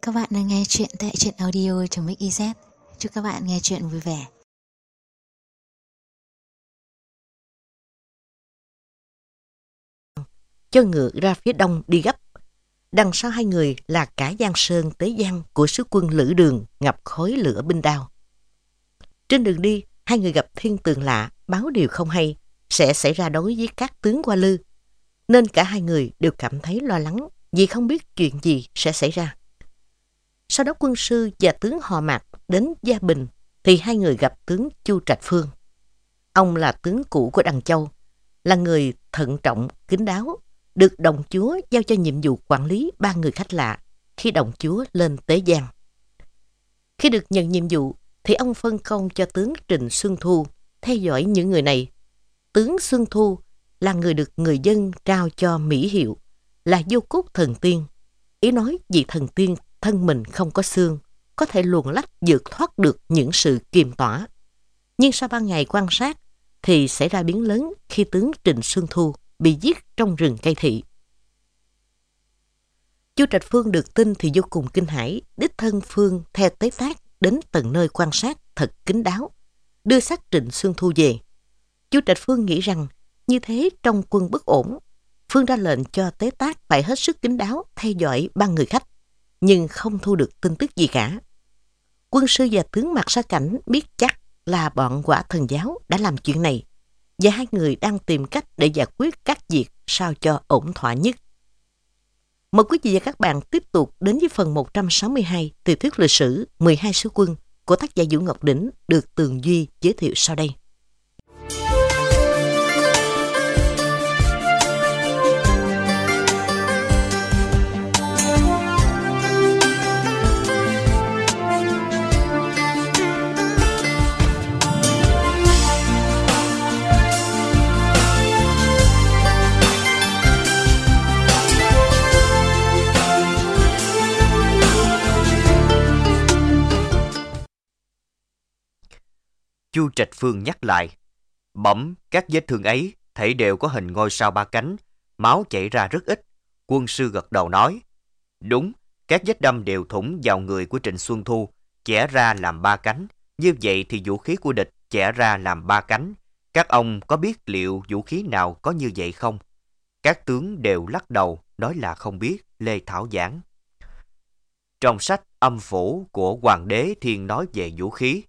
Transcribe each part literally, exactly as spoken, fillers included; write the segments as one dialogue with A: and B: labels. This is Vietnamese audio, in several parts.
A: các bạn đang nghe chuyện tại truyện audio.mix.iz. Chúc các bạn nghe chuyện vui vẻ.
B: Cho ngựa ra phía đông đi gấp. Đằng sau hai người là cả Giang Sơn Tế Giang của sứ quân Lữ Đường ngập khói lửa binh đao. Trên đường đi, hai người gặp thiên tượng lạ, báo điều không hay sẽ xảy ra đối với các tướng Hoa Lư, nên cả hai người đều cảm thấy lo lắng vì không biết chuyện gì sẽ xảy ra. Sau đó quân sư và tướng họ Mạc đến Gia Bình thì hai người gặp tướng Chu Trạch Phương. Ông là tướng cũ của Đằng Châu, là người thận trọng, kín đáo, được đồng chúa giao cho nhiệm vụ quản lý ba người khách lạ khi đồng chúa lên Tế Giang. Khi được nhận nhiệm vụ thì ông phân công cho tướng Trịnh Xuân Thu theo dõi những người này. Tướng Xuân Thu là người được người dân trao cho mỹ hiệu là Vô Cốt Thần Tiên. Ý nói vị thần tiên thân mình không có xương, có thể luồn lách vượt thoát được những sự kiềm tỏa. Nhưng sau ba ngày quan sát thì xảy ra biến lớn khi tướng Trịnh Xuân Thu bị giết trong rừng cây thị. Chu Trạch Phương được tin thì vô cùng kinh hãi, đích thân Phương theo Tế Tác đến tận nơi quan sát thật kín đáo, đưa xác Trịnh Xuân Thu về. Chu Trạch Phương nghĩ rằng như thế trong quân bất ổn. Phương ra lệnh cho Tế Tác phải hết sức kín đáo theo dõi ba người khách, nhưng không thu được tin tức gì cả. Quân sư và tướng Mạc Sa Cảnh biết chắc là bọn Quả Thần Giáo đã làm chuyện này, và hai người đang tìm cách để giải quyết các việc sao cho ổn thỏa nhất. Mời quý vị và các bạn tiếp tục đến với phần một trăm sáu mươi hai tiểu thuyết lịch sử mười hai sứ quân của tác giả Vũ Ngọc Đỉnh được Tường Duy giới thiệu sau đây.
C: Chu Trạch Phương nhắc lại, bẩm các vết thương ấy thảy đều có hình ngôi sao ba cánh, máu chảy ra rất ít. Quân sư gật đầu nói, đúng, các vết đâm đều thủng vào người của Trịnh Xuân Thu, chẻ ra làm ba cánh. Như vậy thì vũ khí của địch chẻ ra làm ba cánh. Các ông có biết liệu vũ khí nào có như vậy không? Các tướng đều lắc đầu, nói là không biết. Lê Thảo giảng, trong sách Âm Phủ của Hoàng đế Thiên nói về vũ khí,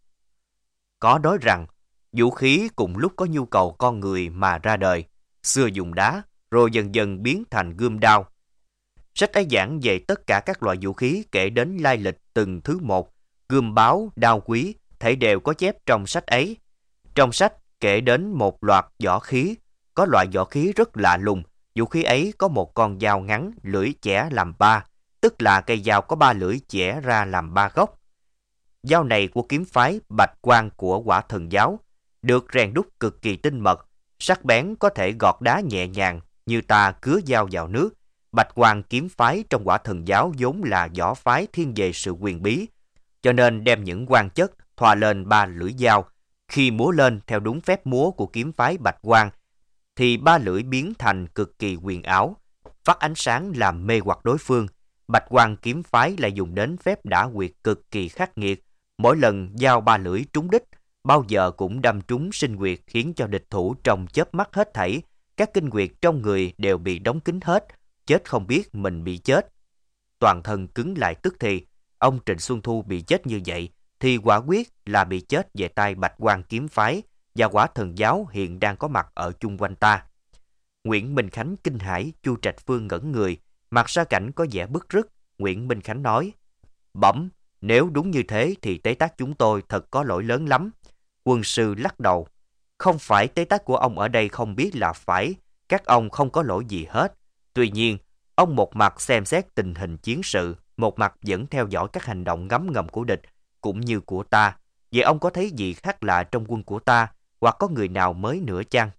C: có nói rằng vũ khí cùng lúc có nhu cầu con người mà ra đời, xưa dùng đá, rồi dần dần biến thành gươm đao. Sách ấy giảng về tất cả các loại vũ khí kể đến lai lịch từng thứ một, gươm báo, đao quý, thảy đều có chép trong sách ấy. Trong sách kể đến một loạt võ khí, có loại võ khí rất lạ lùng, vũ khí ấy có một con dao ngắn, lưỡi chẻ làm ba, tức là cây dao có ba lưỡi chẻ ra làm ba góc. Dao này của kiếm phái Bạch Quang của Quả Thần Giáo, được rèn đúc cực kỳ tinh mật, sắc bén có thể gọt đá nhẹ nhàng như ta cứa dao vào nước. Bạch Quang kiếm phái trong Quả Thần Giáo vốn là võ phái thiên về sự quyền bí, cho nên đem những quan chất thoa lên ba lưỡi dao. Khi múa lên theo đúng phép múa của kiếm phái Bạch Quang, thì ba lưỡi biến thành cực kỳ huyền ảo, phát ánh sáng làm mê hoặc đối phương. Bạch Quang kiếm phái lại dùng đến phép đả quyệt cực kỳ khắc nghiệt. Mỗi lần dao ba lưỡi trúng đích, bao giờ cũng đâm trúng sinh huyệt, khiến cho địch thủ trong chớp mắt hết thảy. Các kinh huyệt trong người đều bị đóng kín hết, chết không biết mình bị chết. Toàn thân cứng lại tức thì. Ông Trịnh Xuân Thu bị chết như vậy, thì quả quyết là bị chết về tay Bạch Quang kiếm phái, và Quả Thần Giáo hiện đang có mặt ở chung quanh ta. Nguyễn Minh Khánh kinh hãi, Chu Trạch Phương ngẩn người, Mạc Sa Cảnh có vẻ bức rứt. Nguyễn Minh Khánh nói, bẩm, nếu đúng như thế thì Tế Tác chúng tôi thật có lỗi lớn lắm. Quân sư lắc đầu, không phải Tế Tác của ông ở đây không biết là phải, các ông không có lỗi gì hết. Tuy nhiên, ông một mặt xem xét tình hình chiến sự, một mặt vẫn theo dõi các hành động ngấm ngầm của địch, cũng như của ta. Vậy ông có thấy gì khác lạ trong quân của ta, hoặc có người nào mới nữa chăng?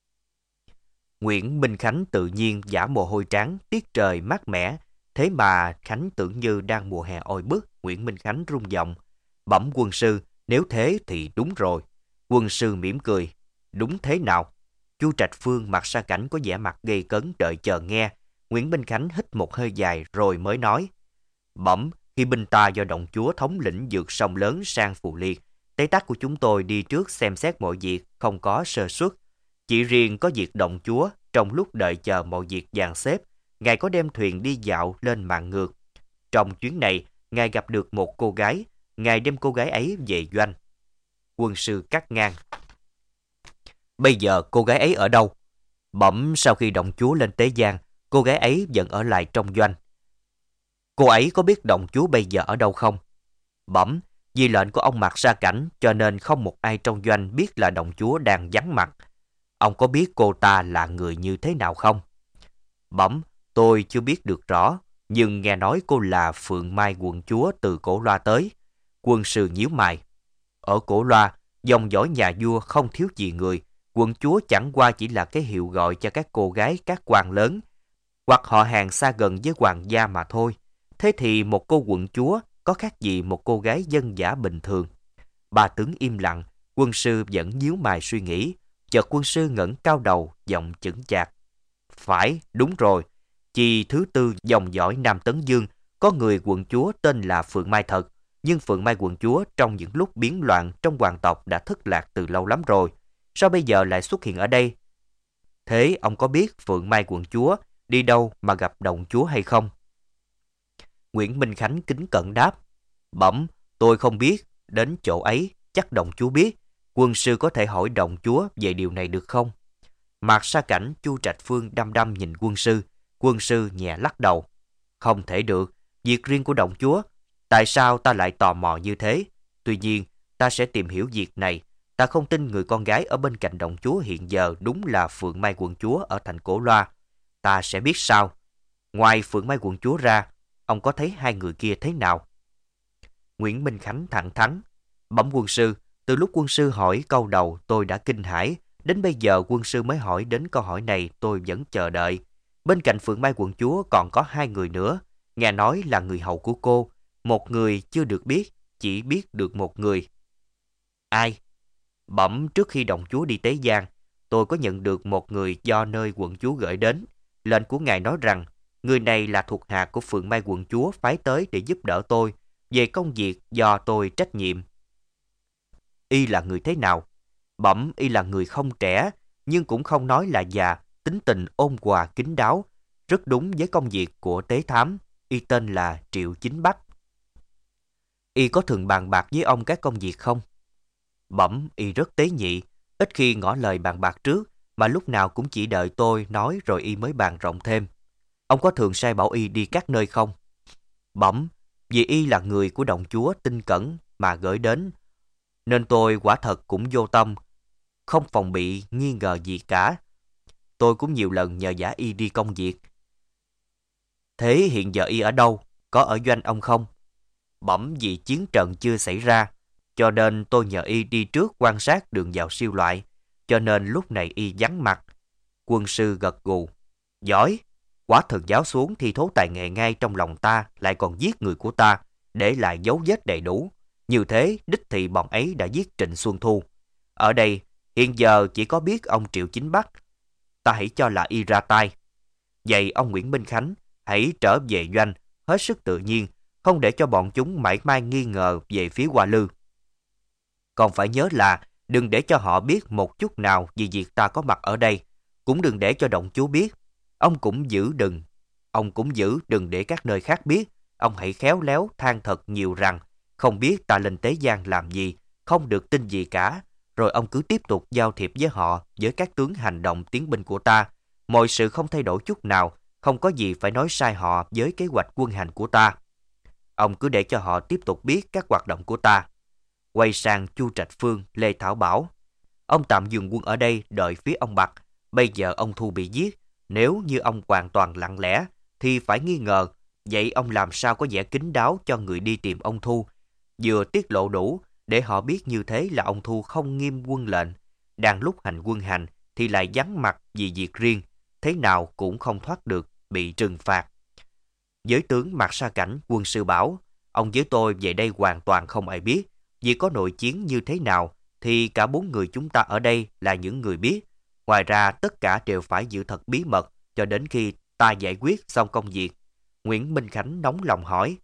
C: Nguyễn Minh Khánh tự nhiên giả mồ hôi trán, tiết trời mát mẻ, thế mà Khánh tưởng như đang mùa hè oi bức. Nguyễn Minh Khánh rung giọng, bẩm quân sư, nếu thế thì đúng rồi. Quân sư mỉm cười, đúng thế nào? Chu Trạch Phương, Mạc Sa Cảnh có vẻ mặt gây cấn đợi chờ nghe. Nguyễn Minh Khánh hít một hơi dài rồi mới nói, bẩm, Khi binh ta do động chúa thống lĩnh vượt sông lớn sang Phù Liệt, Tế Tắc của chúng tôi đi trước xem xét mọi việc, không có sơ suất. Chỉ riêng có việc động chúa, trong lúc đợi chờ mọi việc dàn xếp, Ngài có đem thuyền đi dạo lên mạn ngược. Trong chuyến này, Ngài gặp được một cô gái, Ngài đem cô gái ấy về doanh. Quân sư cắt ngang. Bây giờ cô gái ấy ở đâu? Bỗng sau khi động chúa lên tế giang, cô gái ấy vẫn ở lại trong doanh. Cô ấy có biết động chúa bây giờ ở đâu không? Bẩm, vì lệnh của ông Mạc Sa Cảnh cho nên không một ai trong doanh biết là động chúa đang vắng mặt. Ông có biết cô ta là người như thế nào không? Bẩm, tôi chưa biết được rõ, nhưng nghe nói cô là Phượng Mai quận chúa từ Cổ Loa tới. Quân sư nhíu mày. Ở Cổ Loa, dòng dõi nhà vua không thiếu gì người. Quận chúa chẳng qua chỉ là cái hiệu gọi cho các cô gái các quan lớn, hoặc họ hàng xa gần với hoàng gia mà thôi. Thế thì một cô quận chúa có khác gì một cô gái dân dã bình thường? Ba tướng im lặng, quân sư vẫn nhíu mày suy nghĩ. Chợt quân sư ngẩng cao đầu, giọng chững chạc. Phải, đúng rồi. Chi thứ tư dòng dõi Nam Tấn Dương có người quận chúa tên là Phượng Mai thật, nhưng Phượng Mai quận chúa trong những lúc biến loạn trong hoàng tộc đã thất lạc từ lâu lắm rồi. Sao bây giờ lại xuất hiện ở đây? Thế ông có biết Phượng Mai quận chúa đi đâu mà gặp động chúa hay không? Nguyễn Minh Khánh kính cẩn đáp. Bẩm, tôi không biết, đến chỗ ấy chắc động chúa biết. Quân sư có thể hỏi động chúa về điều này được không? Mạc Sa Cảnh, Chu Trạch Phương đăm đăm nhìn quân sư. Quân sư nhẹ lắc đầu. Không thể được, việc riêng của động chúa. Tại sao ta lại tò mò như thế? Tuy nhiên, ta sẽ tìm hiểu việc này. Ta không tin người con gái ở bên cạnh động chúa hiện giờ đúng là Phượng Mai quận chúa ở thành Cổ Loa. Ta sẽ biết sao. Ngoài Phượng Mai quận chúa ra, ông có thấy hai người kia thế nào? Nguyễn Minh Khánh thẳng thắn. Bẩm quân sư, từ lúc quân sư hỏi câu đầu tôi đã kinh hãi. Đến bây giờ quân sư mới hỏi đến câu hỏi này, tôi vẫn chờ đợi. Bên cạnh Phượng Mai quận chúa còn có hai người nữa. Nghe nói là người hầu của cô. Một người chưa được biết, chỉ biết được một người. Ai? Bẩm, trước khi động chúa đi tế giang, tôi có nhận được một người do nơi quận chúa gửi đến. Lệnh của ngài nói rằng, người này là thuộc hạ của Phượng Mai quận chúa phái tới để giúp đỡ tôi về công việc do tôi trách nhiệm. Y là người thế nào? Bẩm, y là người không trẻ, nhưng cũng không nói là già, tính tình ôn hòa kín đáo, rất đúng với công việc của tế thám. Y tên là Triệu Chính Bách. Y có thường bàn bạc với ông các công việc không? Bẩm, y rất tế nhị, ít khi ngỏ lời bàn bạc trước, mà lúc nào cũng chỉ đợi tôi nói rồi y mới bàn rộng thêm. Ông có thường sai bảo y đi các nơi không? Bẩm, vì y là người của động chúa tinh cẩn mà gửi đến, nên tôi quả thật cũng vô tâm, không phòng bị nghi ngờ gì cả. Tôi cũng nhiều lần nhờ vả y đi công việc. Thế hiện giờ y ở đâu? Có ở doanh ông không? Bẩm, vì chiến trận chưa xảy ra, cho nên tôi nhờ y đi trước quan sát đường vào siêu loại, cho nên lúc này y vắng mặt. Quân sư gật gù. Giỏi, quả thần giáo xuống thi thố tài nghệ ngay trong lòng ta, lại còn giết người của ta, để lại dấu vết đầy đủ. Như thế, đích thị bọn ấy đã giết Trịnh Xuân Thu. Ở đây, hiện giờ chỉ có biết ông Triệu Chính Bắc. Ta hãy cho là y ra tay. Vậy ông Nguyễn Minh Khánh, hãy trở về doanh, hết sức tự nhiên, không để cho bọn chúng mảy may nghi ngờ về phía Hoa Lư. Còn phải nhớ là đừng để cho họ biết một chút nào về việc ta có mặt ở đây, cũng đừng để cho động chúa biết. Ông cũng giữ đừng, ông cũng giữ đừng để các nơi khác biết. Ông hãy khéo léo than thật nhiều rằng không biết ta lên tế giang làm gì, không được tin gì cả. Rồi ông cứ tiếp tục giao thiệp với họ, với các tướng hành động tiến binh của ta. Mọi sự không thay đổi chút nào, không có gì phải nói sai họ với kế hoạch quân hành của ta. Ông cứ để cho họ tiếp tục biết các hoạt động của ta. Quay sang Chu Trạch Phương, Lê Thảo bảo. Ông tạm dừng quân ở đây đợi phía ông Bạc. Bây giờ ông Thu bị giết. Nếu như ông hoàn toàn lặng lẽ, thì phải nghi ngờ. Vậy ông làm sao có vẻ kín đáo cho người đi tìm ông Thu? Vừa tiết lộ đủ, để họ biết như thế là ông Thu không nghiêm quân lệnh. Đang lúc hành quân hành, thì lại vắng mặt vì việc riêng. Thế nào cũng không thoát được, bị trừng phạt. Với tướng Mạc Sa Cảnh, quân sư bảo, ông với tôi về đây hoàn toàn không ai biết. Vì có nội chiến như thế nào, thì cả bốn người chúng ta ở đây là những người biết. Ngoài ra, tất cả đều phải giữ thật bí mật cho đến khi ta giải quyết xong công việc. Nguyễn Minh Khánh nóng lòng hỏi,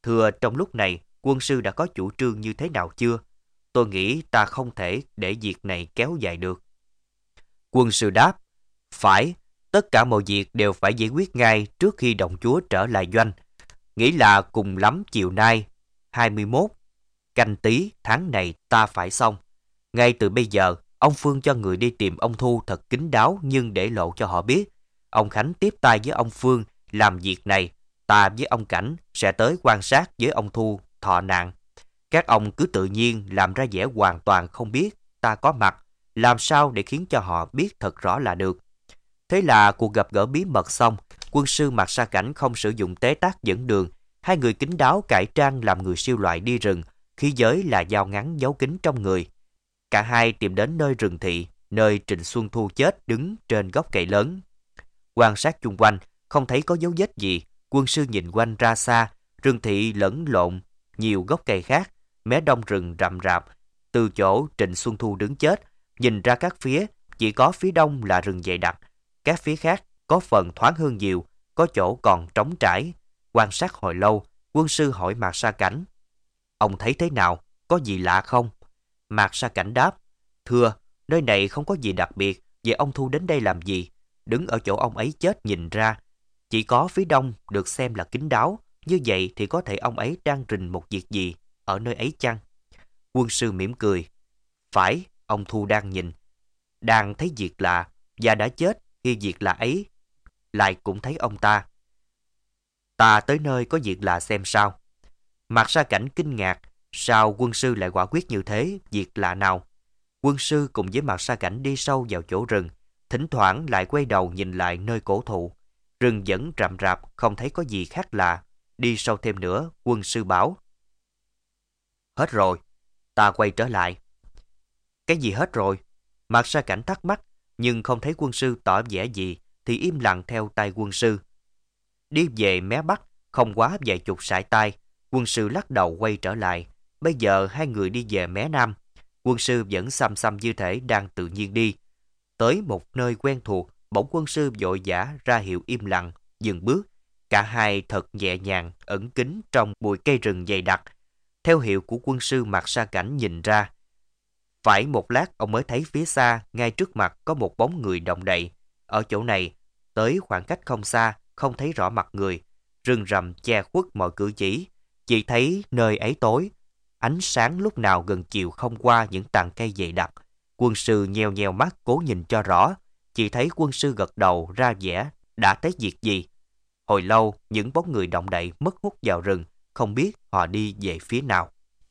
C: Thưa, trong lúc này, quân sư đã có chủ trương như thế nào chưa? Tôi nghĩ ta không thể để việc này kéo dài được. Quân sư đáp, phải, tất cả mọi việc đều phải giải quyết ngay trước khi đồng chúa trở lại doanh. Nghĩ là cùng lắm chiều nay, hai mươi mốt, canh tí tháng này ta phải xong. Ngay từ bây giờ, ông Phương cho người đi tìm ông Thu thật kín đáo nhưng để lộ cho họ biết. Ông Khánh tiếp tay với ông Phương làm việc này, ta với ông Cảnh sẽ tới quan sát với ông Thu thọ nạn. Các ông cứ tự nhiên làm ra vẻ hoàn toàn không biết ta có mặt, làm sao để khiến cho họ biết thật rõ là được. Thế là cuộc gặp gỡ bí mật xong, quân sư Mạc Sa Cảnh không sử dụng tế tác dẫn đường. Hai người kín đáo cải trang làm người siêu loại đi rừng, khí giới là dao ngắn giấu kín trong người. Cả hai tìm đến nơi rừng thị, nơi Trịnh Xuân Thu chết đứng trên gốc cây lớn. Quan sát chung quanh, không thấy có dấu vết gì. Quân sư nhìn quanh ra xa, rừng thị lẫn lộn nhiều gốc cây khác, mé đông rừng rậm rạp. Từ chỗ Trịnh Xuân Thu đứng chết, nhìn ra các phía, chỉ có phía đông là rừng dày đặc. Các phía khác có phần thoáng hơn nhiều, có chỗ còn trống trải. Quan sát hồi lâu, quân sư hỏi Mạc Sa Cảnh, ông thấy thế nào, có gì lạ không? Mạc Sa Cảnh đáp, thưa, nơi này không có gì đặc biệt, vậy ông Thu đến đây làm gì? Đứng ở chỗ ông ấy chết nhìn ra, chỉ có phía đông được xem là kín đáo, như vậy thì có thể ông ấy đang rình một việc gì ở nơi ấy chăng? Quân sư mỉm cười, phải, ông Thu đang nhìn, đang thấy việc lạ, và đã chết khi việc lạ ấy lại cũng thấy ông ta. Ta tới nơi có việc lạ xem sao. Mạc Sa Cảnh kinh ngạc, sao quân sư lại quả quyết như thế, việc lạ nào? Quân sư cùng với Mạc Sa Cảnh đi sâu vào chỗ rừng, thỉnh thoảng lại quay đầu nhìn lại nơi cổ thụ. Rừng vẫn rậm rạp, không thấy có gì khác lạ. Đi sâu thêm nữa, quân sư bảo, hết rồi, ta quay trở lại. Cái gì hết rồi? Mạc Sa Cảnh thắc mắc, nhưng không thấy quân sư tỏ vẻ gì, thì im lặng theo tay quân sư. Đi về mé bắc, không quá vài chục sải tay, quân sư lắc đầu quay trở lại. Bây giờ hai người đi về mé nam. Quân sư vẫn xăm xăm như thể đang tự nhiên đi. Tới một nơi quen thuộc, bỗng quân sư vội vã ra hiệu im lặng, dừng bước. Cả hai thật nhẹ nhàng, ẩn kín trong bụi cây rừng dày đặc. Theo hiệu của quân sư Mạc Sa Cảnh nhìn ra. Phải một lát ông mới thấy phía xa, ngay trước mặt có một bóng người động đậy. Ở chỗ này, tới khoảng cách không xa, không thấy rõ mặt người. Rừng rậm che khuất mọi cử chỉ. Chỉ thấy nơi ấy tối. Ánh sáng lúc nào gần chiều không qua những tàn cây dày đặc. Quân sư nheo nheo mắt cố nhìn cho rõ. Chỉ thấy quân sư gật đầu ra vẻ đã thấy việc gì. Hồi lâu, những bóng người động đậy mất hút vào rừng, không biết họ đi về phía nào.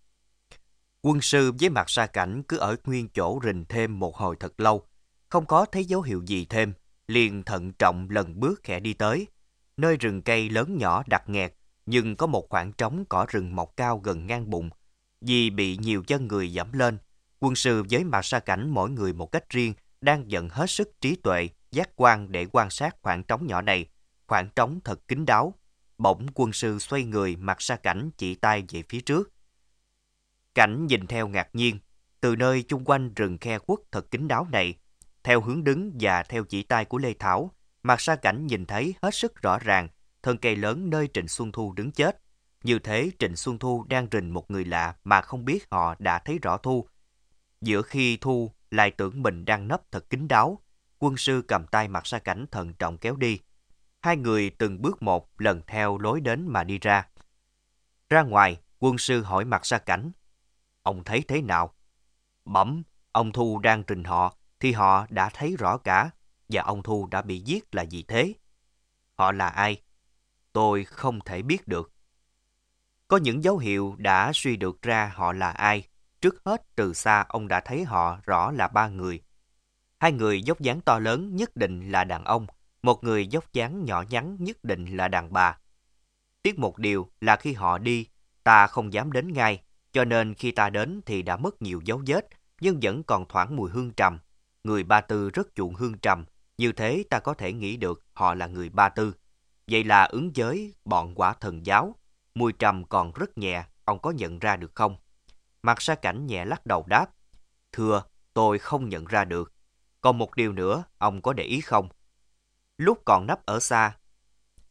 C: Quân sư với Mạc Sa Cảnh cứ ở nguyên chỗ rình thêm một hồi thật lâu, không có thấy dấu hiệu gì thêm, liền thận trọng lần bước khẽ đi tới. Nơi rừng cây lớn nhỏ đặc nghẹt, nhưng có một khoảng trống cỏ rừng mọc cao gần ngang bụng. Vì bị nhiều chân người dẫm lên, quân sư với Mạc Sa Cảnh mỗi người một cách riêng đang dần hết sức trí tuệ, giác quan để quan sát khoảng trống nhỏ này. Khoảng trống thật kín đáo. Bỗng quân sư xoay người, Mạc Sa Cảnh chỉ tay về phía trước. Cảnh nhìn theo ngạc nhiên, từ nơi chung quanh rừng khe khuất thật kín đáo này, theo hướng đứng và theo chỉ tay của Lê Thảo, Mạc Sa Cảnh nhìn thấy hết sức rõ ràng thân cây lớn nơi Trịnh Xuân Thu đứng chết. Như thế Trịnh Xuân Thu đang rình một người lạ mà không biết họ đã thấy rõ Thu. Giữa khi Thu lại tưởng mình đang nấp thật kín đáo, quân sư cầm tay Mạc Sa Cảnh thận trọng kéo đi. Hai người từng bước một lần theo lối đến mà đi ra. Ra ngoài, quân sư hỏi Mạc Sa Cảnh, ông thấy thế nào? Bẩm, ông Thu đang rình họ, thì họ đã thấy rõ cả, và ông Thu đã bị giết là gì thế? Họ là ai? Tôi không thể biết được. Có những dấu hiệu đã suy được ra họ là ai. Trước hết, từ xa ông đã thấy họ rõ là ba người. Hai người dốc dáng to lớn nhất định là đàn ông, một người dốc dáng nhỏ nhắn nhất định là đàn bà. Tiếc một điều là khi họ đi, ta không dám đến ngay, cho nên khi ta đến thì đã mất nhiều dấu vết, nhưng vẫn còn thoảng mùi hương trầm. Người Ba Tư rất chuộng hương trầm, như thế ta có thể nghĩ được họ là người Ba Tư. Vậy là ứng giới bọn quả thần giáo, mùi trầm còn rất nhẹ, ông có nhận ra được không? Mạc Sa Cảnh nhẹ lắc đầu đáp, thưa, tôi không nhận ra được. Còn một điều nữa, ông có để ý không? Lúc còn nấp ở xa,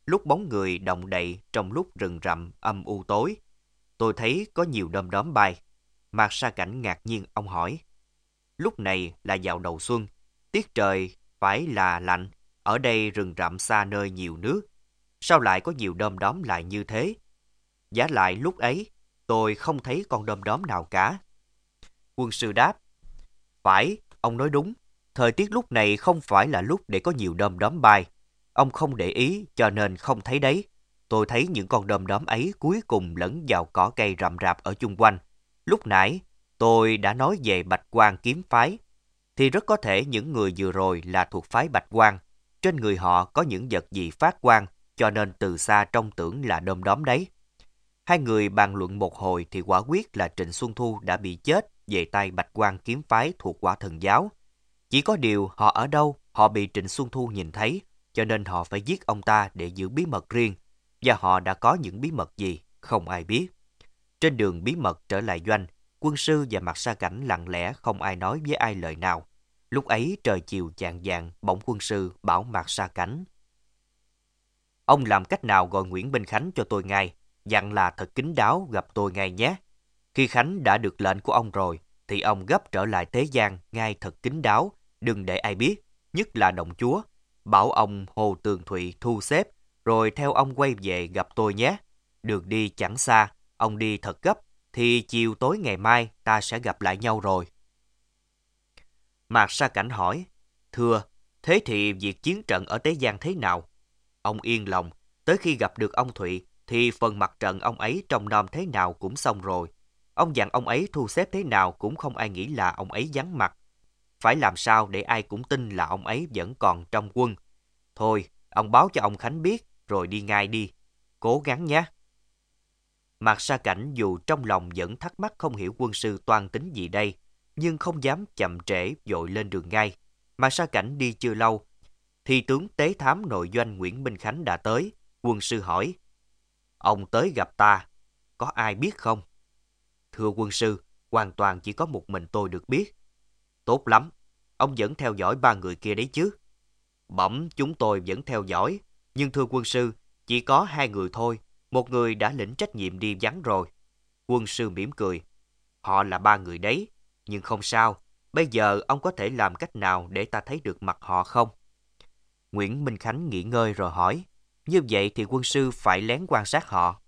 C: lúc bóng người động đậy trong lúc rừng rậm âm u tối. Tôi thấy có nhiều đom đóm bay. Mạc Sa Cảnh ngạc nhiên, ông hỏi. Lúc này là vào đầu xuân, tiết trời phải là lạnh, ở đây rừng rậm xa nơi nhiều nước. Sao lại có nhiều đom đóm lại như thế? Vả lại lúc ấy, tôi không thấy con đom đóm nào cả. Quân sư đáp. Phải, ông nói đúng. Thời tiết lúc này không phải là lúc để có nhiều đom đóm bay. Ông không để ý cho nên không thấy đấy. Tôi thấy những con đom đóm ấy cuối cùng lẫn vào cỏ cây rậm rạp ở chung quanh. Lúc nãy, tôi đã nói về Bạch Quang kiếm phái. Thì rất có thể những người vừa rồi là thuộc phái Bạch Quang. Trên người họ có những vật gì phát quang, cho nên từ xa trông tưởng là đom đóm đấy. Hai người bàn luận một hồi thì quả quyết là Trịnh Xuân Thu đã bị chết về tay Bạch Quang kiếm phái thuộc Quả Thần giáo. Chỉ có điều họ ở đâu, họ bị Trịnh Xuân Thu nhìn thấy, cho nên họ phải giết ông ta để giữ bí mật riêng. Và họ đã có những bí mật gì, không ai biết. Trên đường bí mật trở lại doanh, quân sư và Mạc Sa Cảnh lặng lẽ không ai nói với ai lời nào. Lúc ấy trời chiều chạng vạng, bỗng quân sư bảo Mạc Sa Cảnh. Ông làm cách nào gọi Nguyễn Minh Khánh cho tôi ngay, dặn là thật kín đáo gặp tôi ngay nhé. Khi Khánh đã được lệnh của ông rồi, thì ông gấp trở lại thế gian ngay thật kín đáo, đừng để ai biết, nhất là đồng chúa. Bảo ông Hồ Tường Thụy thu xếp, rồi theo ông quay về gặp tôi nhé. Đường đi chẳng xa, ông đi thật gấp, thì chiều tối ngày mai ta sẽ gặp lại nhau rồi. Mạc Sa Cảnh hỏi, thưa, thế thì việc chiến trận ở Tế Giang thế nào? Ông yên lòng, tới khi gặp được ông Thụy, thì phần mặt trận ông ấy trông nom thế nào cũng xong rồi. Ông dặn ông ấy thu xếp thế nào cũng không ai nghĩ là ông ấy vắng mặt. Phải làm sao để ai cũng tin là ông ấy vẫn còn trong quân. Thôi, ông báo cho ông Khánh biết, rồi đi ngay đi. Cố gắng nhé. Mạc Sa Cảnh dù trong lòng vẫn thắc mắc không hiểu quân sư toan tính gì đây, nhưng không dám chậm trễ vội lên đường ngay. Mạc Sa Cảnh đi chưa lâu, thì tướng tế thám nội doanh Nguyễn Minh Khánh đã tới. Quân sư hỏi, ông tới gặp ta, có ai biết không? Thưa quân sư, hoàn toàn chỉ có một mình tôi được biết. Tốt lắm, ông vẫn theo dõi ba người kia đấy chứ? Bẩm, chúng tôi vẫn theo dõi, nhưng thưa quân sư, chỉ có hai người thôi, một người đã lĩnh trách nhiệm đi vắng rồi. Quân sư mỉm cười, họ là ba người đấy, nhưng không sao, bây giờ ông có thể làm cách nào để ta thấy được mặt họ không? Nguyễn Minh Khánh nghỉ ngơi rồi hỏi, như vậy thì quân sư phải lén quan sát họ.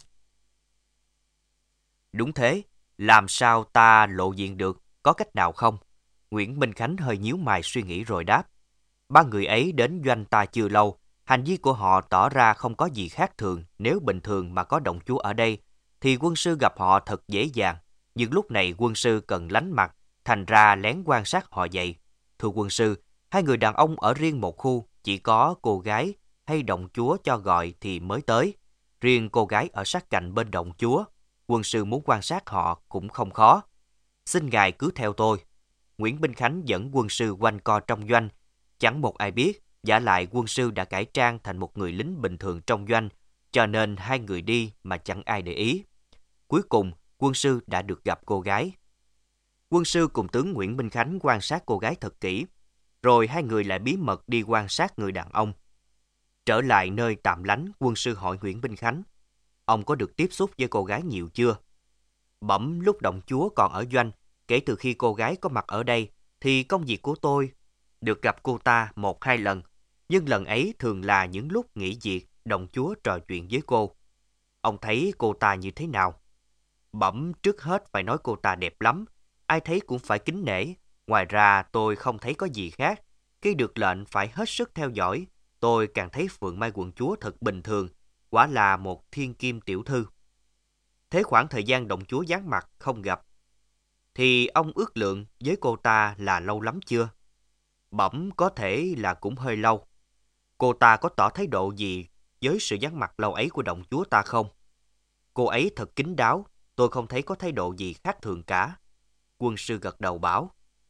C: Đúng thế, làm sao ta lộ diện được, có cách nào không? Nguyễn Minh Khánh hơi nhíu mày suy nghĩ rồi đáp. Ba người ấy đến doanh ta chưa lâu, hành vi của họ tỏ ra không có gì khác thường. Nếu bình thường mà có động chúa ở đây, thì quân sư gặp họ thật dễ dàng. Nhưng lúc này quân sư cần lánh mặt, thành ra lén quan sát họ vậy. Thưa quân sư, hai người đàn ông ở riêng một khu, chỉ có cô gái hay động chúa cho gọi thì mới tới. Riêng cô gái ở sát cạnh bên động chúa, quân sư muốn quan sát họ cũng không khó. Xin ngài cứ theo tôi. Nguyễn Minh Khánh dẫn quân sư quanh co trong doanh. Chẳng một ai biết, vả lại quân sư đã cải trang thành một người lính bình thường trong doanh, cho nên hai người đi mà chẳng ai để ý. Cuối cùng, quân sư đã được gặp cô gái. Quân sư cùng tướng Nguyễn Minh Khánh quan sát cô gái thật kỹ, rồi hai người lại bí mật đi quan sát người đàn ông. Trở lại nơi tạm lánh, quân sư hỏi Nguyễn Minh Khánh, ông có được tiếp xúc với cô gái nhiều chưa? Bẩm, lúc động chúa còn ở doanh, kể từ khi cô gái có mặt ở đây, thì công việc của tôi được gặp cô ta một hai lần, nhưng lần ấy thường là những lúc nghỉ việc, động chúa trò chuyện với cô. Ông thấy cô ta như thế nào? Bẩm, trước hết phải nói cô ta đẹp lắm, ai thấy cũng phải kính nể. Ngoài ra tôi không thấy có gì khác. Khi được lệnh phải hết sức theo dõi, tôi càng thấy Phượng Mai quận chúa thật bình thường, quả là một thiên kim tiểu thư. Thế khoảng thời gian động chúa giáng mặt không gặp, thì ông ước lượng với cô ta là lâu lắm chưa? Bẩm, có thể là cũng hơi lâu. Cô ta có tỏ thái độ gì với sự vắng mặt lâu ấy của động chúa ta không? Cô ấy thật kín đáo, tôi không thấy có thái độ gì khác thường cả. Quân sư gật đầu bảo.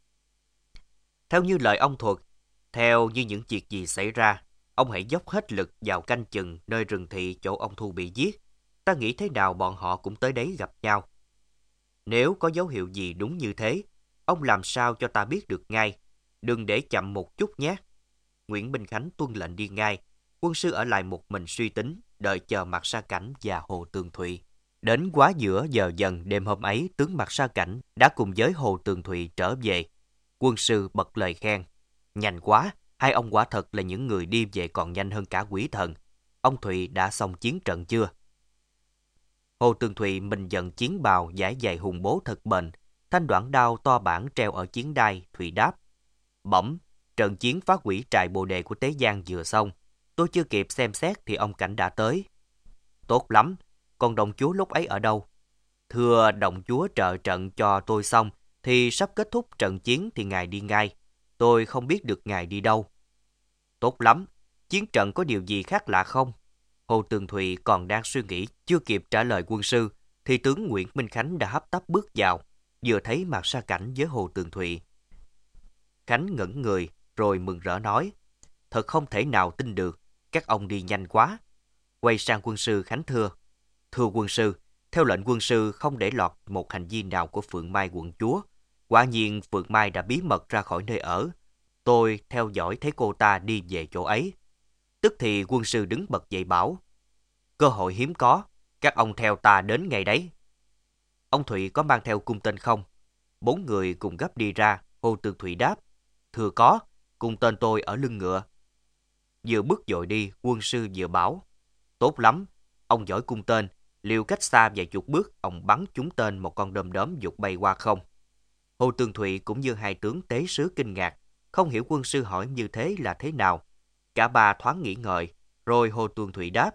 C: Theo như lời ông thuật, theo như những việc gì xảy ra, ông hãy dốc hết lực vào canh chừng nơi rừng thị chỗ ông Thu bị giết. Ta nghĩ thế nào bọn họ cũng tới đấy gặp nhau. Nếu có dấu hiệu gì đúng như thế, ông làm sao cho ta biết được ngay. Đừng để chậm một chút nhé. Nguyễn Minh Khánh tuân lệnh đi ngay. quân sư ở lại một mình suy tính, đợi chờ Mạc Sa Cảnh và Hồ Tường Thụy. Đến quá giữa giờ dần đêm hôm ấy, tướng Mạc Sa Cảnh đã cùng với Hồ Tường Thụy trở về. Quân sư bật lời khen. Nhanh quá, hai ông quả thật là những người đi về còn nhanh hơn cả quỷ thần. Ông Thụy đã xong chiến trận chưa? Hồ Tường Thụy mình giận chiến bào, dải dày hùng bố thật bền. Thanh đoạn đao to bản treo ở chiến đai. Thụy đáp. Bẩm, trận chiến phá hủy trại bồ đề của Tế Giang vừa xong. Tôi chưa kịp xem xét thì ông Cảnh đã tới. Tốt lắm, còn đồng chúa lúc ấy ở đâu? Thưa đồng chúa trợ trận cho tôi xong, thì sắp kết thúc trận chiến thì ngài đi ngay. Tôi không biết được ngài đi đâu. Tốt lắm, chiến trận có điều gì khác lạ không? Hồ Tường Thụy còn đang suy nghĩ, chưa kịp trả lời quân sư, thì tướng Nguyễn Minh Khánh đã hấp tấp bước vào, vừa thấy Mạc Sa Cảnh với Hồ Tường Thụy. Khánh ngẩn người, rồi mừng rỡ nói, thật không thể nào tin được, các ông đi nhanh quá. Quay sang quân sư Khánh thưa, thưa quân sư, theo lệnh quân sư không để lọt một hành vi nào của Phượng Mai quận chúa. Quả nhiên Phượng Mai đã bí mật ra khỏi nơi ở. Tôi theo dõi thấy cô ta đi về chỗ ấy. Tức thì quân sư đứng bật dậy bảo, cơ hội hiếm có, các ông theo ta đến ngay đấy. Ông Thụy có mang theo cung tên không? Bốn người cùng gấp đi ra. Hồ Tường Thụy đáp, thưa có, cung tên tôi ở lưng ngựa. Vừa bước dội đi, quân sư vừa bảo, tốt lắm, ông giỏi cung tên, liệu cách xa vài chục bước, ông bắn trúng tên một con đom đóm vụt bay qua không? Hồ Tường Thụy cũng như hai tướng tế sứ kinh ngạc, không hiểu quân sư hỏi như thế là thế nào. Cả ba thoáng nghĩ ngợi, rồi Hồ Tường Thụy đáp,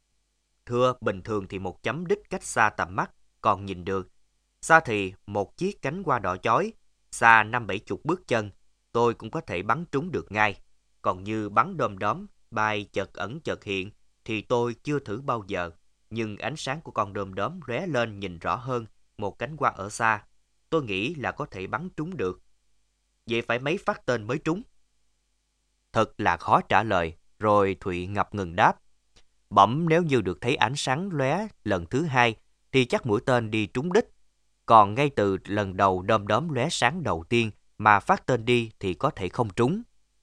C: thưa, bình thường thì một chấm đích cách xa tầm mắt, còn nhìn được. Xa thì một chiếc cánh hoa đỏ chói, xa năm bảy chục bước chân, tôi cũng có thể bắn trúng được ngay. Còn như bắn đom đóm, bay chợt ẩn chợt hiện, thì tôi chưa thử bao giờ. Nhưng ánh sáng của con đom đóm lóe lên nhìn rõ hơn một cánh hoa ở xa. Tôi nghĩ là có thể bắn trúng được. Vậy phải mấy phát tên mới trúng? Thật là khó trả lời, rồi Thụy ngập ngừng đáp. Bẩm, nếu như được thấy ánh sáng lóe lần thứ hai, thì chắc mũi tên đi trúng đích. Còn ngay từ lần đầu đom đóm lóe sáng đầu tiên mà phát tên đi thì có thể không trúng.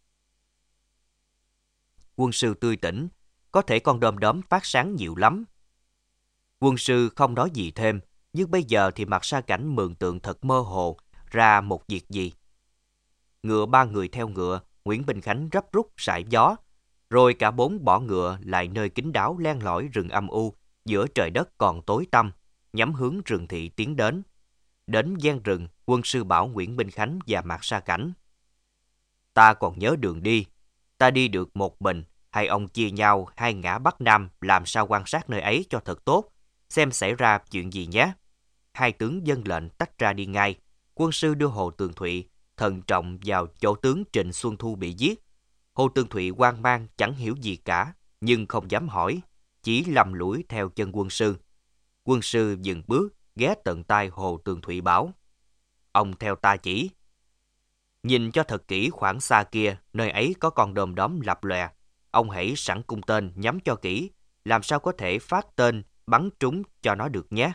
C: Quân sư tươi tỉnh, có thể con đom đóm phát sáng nhiều lắm. Quân sư không nói gì thêm, nhưng bây giờ thì Mạc Sa Cảnh mường tượng thật mơ hồ ra một việc gì. Ngựa ba người theo ngựa, Nguyễn Bình Khánh rấp rút sải gió, rồi cả bốn bỏ ngựa lại nơi kín đáo len lỏi rừng âm u, giữa trời đất còn tối tăm, nhắm hướng rừng thị tiến đến. Đến gian rừng, quân sư bảo Nguyễn Bình Khánh và Mạc Sa Cảnh, ta còn nhớ đường đi, ta đi được một mình, hai ông chia nhau hai ngã bắc nam, làm sao quan sát nơi ấy cho thật tốt, xem xảy ra chuyện gì nhé. Hai tướng vâng lệnh tách ra đi ngay. Quân sư đưa Hồ Tường Thụy thận trọng vào chỗ tướng Trịnh Xuân Thu bị giết. Hồ Tường Thụy hoang mang chẳng hiểu gì cả, nhưng không dám hỏi, chỉ lầm lũi theo chân quân sư. Quân sư dừng bước, ghé tận tai Hồ Tường Thụy bảo, ông theo ta chỉ. Nhìn cho thật kỹ khoảng xa kia, nơi ấy có con đom đóm lập lòe. Ông hãy sẵn cung tên nhắm cho kỹ, làm sao có thể phát tên bắn trúng cho nó được nhé.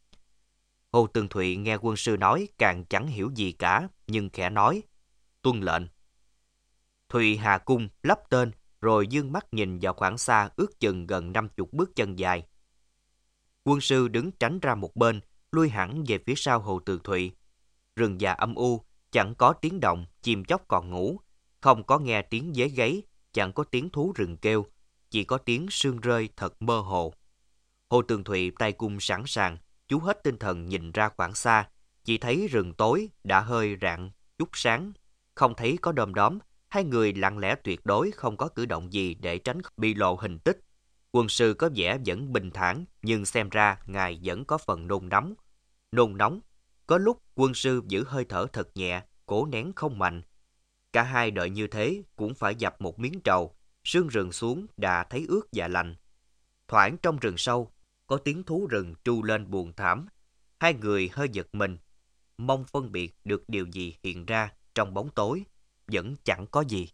C: Hồ Tường Thụy nghe quân sư nói càng chẳng hiểu gì cả, nhưng khẽ nói, tuân lệnh. Thụy hạ cung lắp tên, rồi dương mắt nhìn vào khoảng xa ước chừng gần năm chục bước chân dài. Quân sư đứng tránh ra một bên, lui hẳn về phía sau Hồ Tường Thụy. Rừng già âm u, chẳng có tiếng động, chim chóc còn ngủ, không có nghe tiếng dế gáy, chẳng có tiếng thú rừng kêu, chỉ có tiếng sương rơi thật mơ hồ. Hồ Tường Thụy tay cung sẵn sàng, chú hết tinh thần nhìn ra khoảng xa, chỉ thấy rừng tối đã hơi rạng chút sáng, không thấy có đom đóm. Hai người lặng lẽ tuyệt đối không có cử động gì để tránh bị lộ hình tích. Quân sư có vẻ vẫn bình thản, nhưng xem ra ngài vẫn có phần nôn nóng. Nôn nóng, có lúc quân sư giữ hơi thở thật nhẹ, cố nén không mạnh. Cả hai đợi như thế cũng phải dập một miếng trầu, sương rừng xuống đã thấy ướt và lạnh. Thoảng trong rừng sâu, có tiếng thú rừng tru lên buồn thảm. Hai người hơi giật mình, mong phân biệt được điều gì hiện ra trong bóng tối. Vẫn chẳng có gì.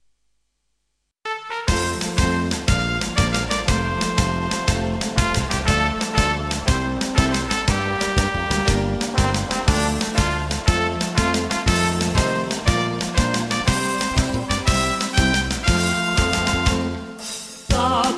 D: Ta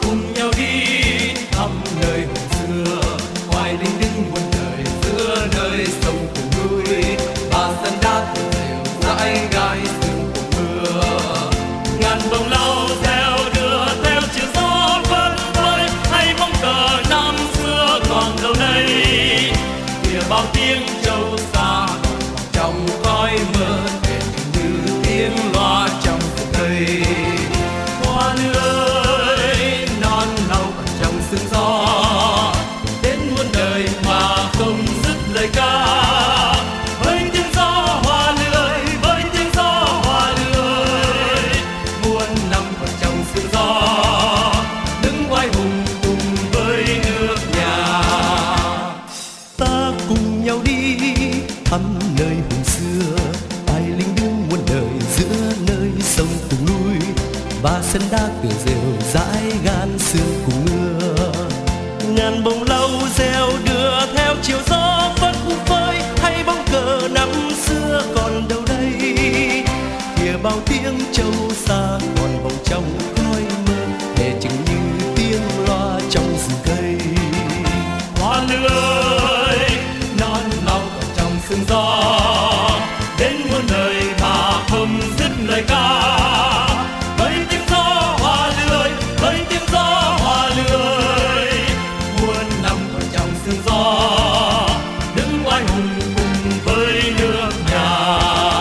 D: nơi sông cùng núi, và sân đá từng rêu rãi gai sương cùng mưa. Ngàn bông lau reo đưa theo chiều gió vân vơi, hay bóng cờ năm xưa còn đâu đây. Kìa bao tiếng trâu xa trong khói mơ, để như tiếng loa trong rừng cây. Hoa lưới non nâu còn trong sương gió, đến muôn đời mà không dứt lời ca. Với tiếng gió hoa lưới, với tiếng gió hoa lưới, muôn năm còn trong sương gió, đứng oai hùng cùng với nước nhà. Ta cùng nhau đi thăm nơi hùng xưa, ai lính đứng muôn đời giữa nơi sông cùng núi, và sân đá tựa rêu rãi gan sương cùng mưa. Ngàn bông lau reo đưa theo chiều gió vẫn vơi, hay bóng cờ năm xưa còn đâu đây. Kìa bao tiếng trâu xa còn vòng trong khói mơ, để chừng như tiếng loa trong rừng cây. Hoa lưới non nâu còn trong sương gió, đến muôn đời mà không dứt lời ca. Với tiếng gió hoa lưới, với tiếng gió hoa lưới, muôn năm còn trong sương gió, đứng oai hùng cùng với nước nhà.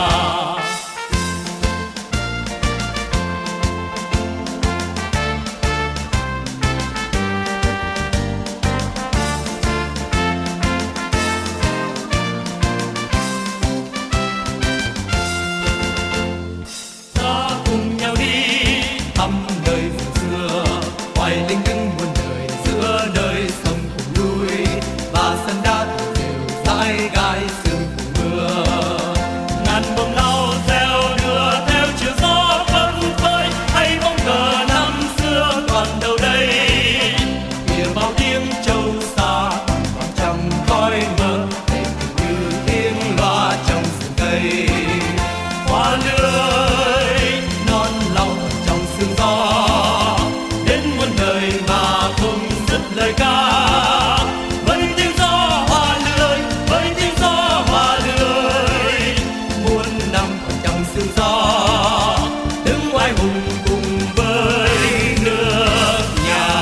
D: Ta cùng nhau đi thăm nơi vùng xưa, hoài linh đứng muôn đời giữa nơi sông cùng núi, và sân đá tựa rêu rãi gai sương cùng mưa. Ngàn bông lau reo đưa theo chiều gió vẫn vơi, hay bóng cờ năm xưa còn đâu đây. Kìa bao tiếng trâu xa còn vòng trong khói mơ, để như tiếng loa trong rừng cây. Hoa lưới non lau trong sương gió, đến muôn đời mà không dứt lời ca. Với tiếng gió hoa lưới, với tiếng gió hoa lưới, muôn năm còn trong sương gió, đứng oai hùng cùng với nước nhà.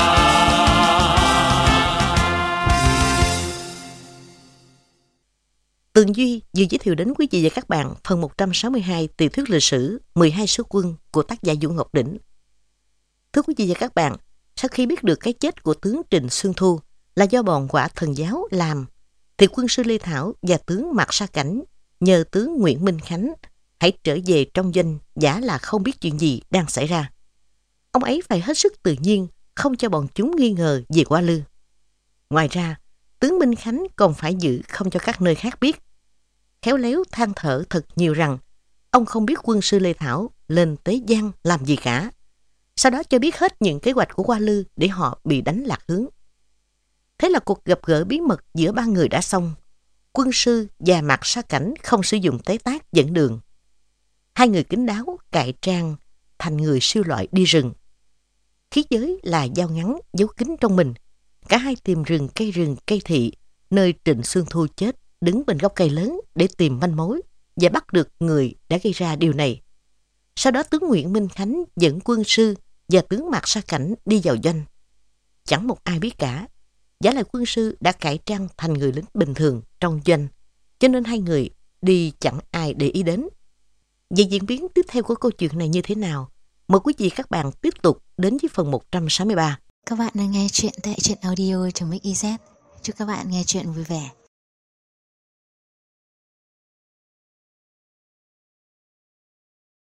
B: Tường Duy vừa giới thiệu đến quý vị và các bạn phần một trăm sáu mươi hai tiểu thuyết lịch sử mười hai sứ quân của tác giả Vũ Ngọc Đỉnh. Thưa quý vị và các bạn, sau khi biết được cái chết của tướng Trịnh Xuân Thu là do bọn Quả Thần Giáo làm, thì quân sư Lê Thảo và tướng Mạc Sa Cảnh nhờ tướng Nguyễn Minh Khánh hãy trở về trong doanh, giả là không biết chuyện gì đang xảy ra. Ông ấy phải hết sức tự nhiên, không cho bọn chúng nghi ngờ về Hoa Lư. Ngoài ra, tướng Minh Khánh còn phải giữ không cho các nơi khác biết. Khéo léo than thở thật nhiều rằng ông không biết quân sư Lê Thảo lên Tế Giang làm gì cả. Sau đó cho biết hết những kế hoạch của Hoa Lư để họ bị đánh lạc hướng. Thế là cuộc gặp gỡ bí mật giữa ba người đã xong. Quân sư và Mạc Sa Cảnh không sử dụng tế tác dẫn đường. Hai người kín đáo cải trang thành người siêu loại đi rừng. Khí giới là dao ngắn giấu kín trong mình. Cả hai tìm rừng cây rừng cây thị, nơi Trịnh Xuân Thu chết, đứng bên gốc cây lớn để tìm manh mối và bắt được người đã gây ra điều này. Sau đó tướng Nguyễn Minh Khánh dẫn quân sư và tướng Mạc Sa Cảnh đi vào doanh. Chẳng một ai biết cả. Giả lại quân sư đã cải trang thành người lính bình thường trong doanh, cho nên hai người đi chẳng ai để ý đến. Về diễn biến tiếp theo của câu chuyện này như thế nào? Mời quý vị các bạn tiếp tục đến với phần một trăm sáu mươi ba.
A: Các bạn đang nghe chuyện tại truyện audio.mix.iz. Chúc các bạn nghe chuyện vui vẻ.